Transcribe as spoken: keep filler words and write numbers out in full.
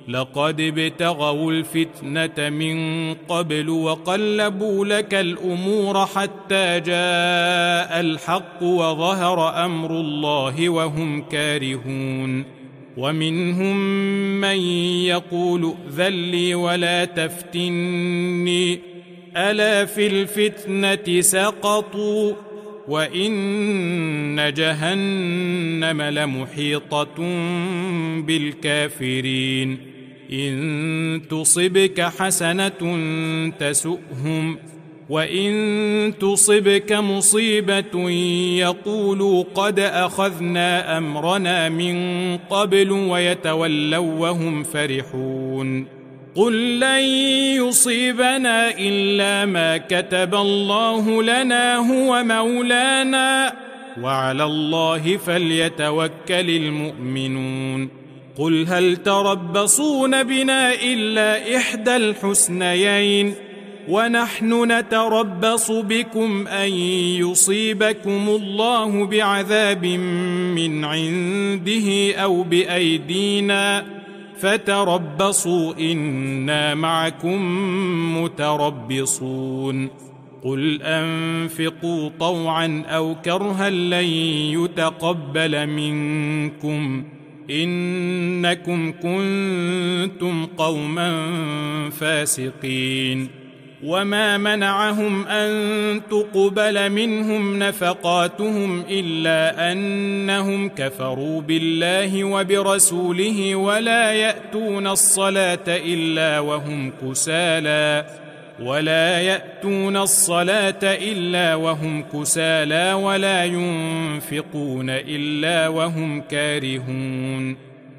لقد ابتغوا الفتنة من قبل وقلبوا لك الأمور حتى جاء الحق وظهر أمر الله وهم كارهون ومنهم من يقول ائذن لي ولا تفتني ألا في الفتنة سقطوا وإن جهنم لمحيطة بالكافرين إن تصبك حسنة تسؤهم وإن تصبك مصيبة يقولوا قد أخذنا أمرنا من قبل ويتولوا وهم فرحون قل لن يصيبنا إلا ما كتب الله لنا هو مولانا وعلى الله فليتوكل المؤمنون قل هل تربصون بنا إلا إحدى الحسنيين ونحن نتربص بكم أن يصيبكم الله بعذاب من عنده أو بأيدينا فتربصوا إنا معكم متربصون قل أنفقوا طوعا أو كرها لن يتقبل منكم إنكم كنتم قوما فاسقين وما منعهم أن تقبل منهم نفقاتهم إلا أنهم كفروا بالله وبرسوله ولا يأتون الصلاة إلا وهم كسالى ولا يأتون الصلاة إلا وهم كسالى ولا ينفقون إلا وهم كارهون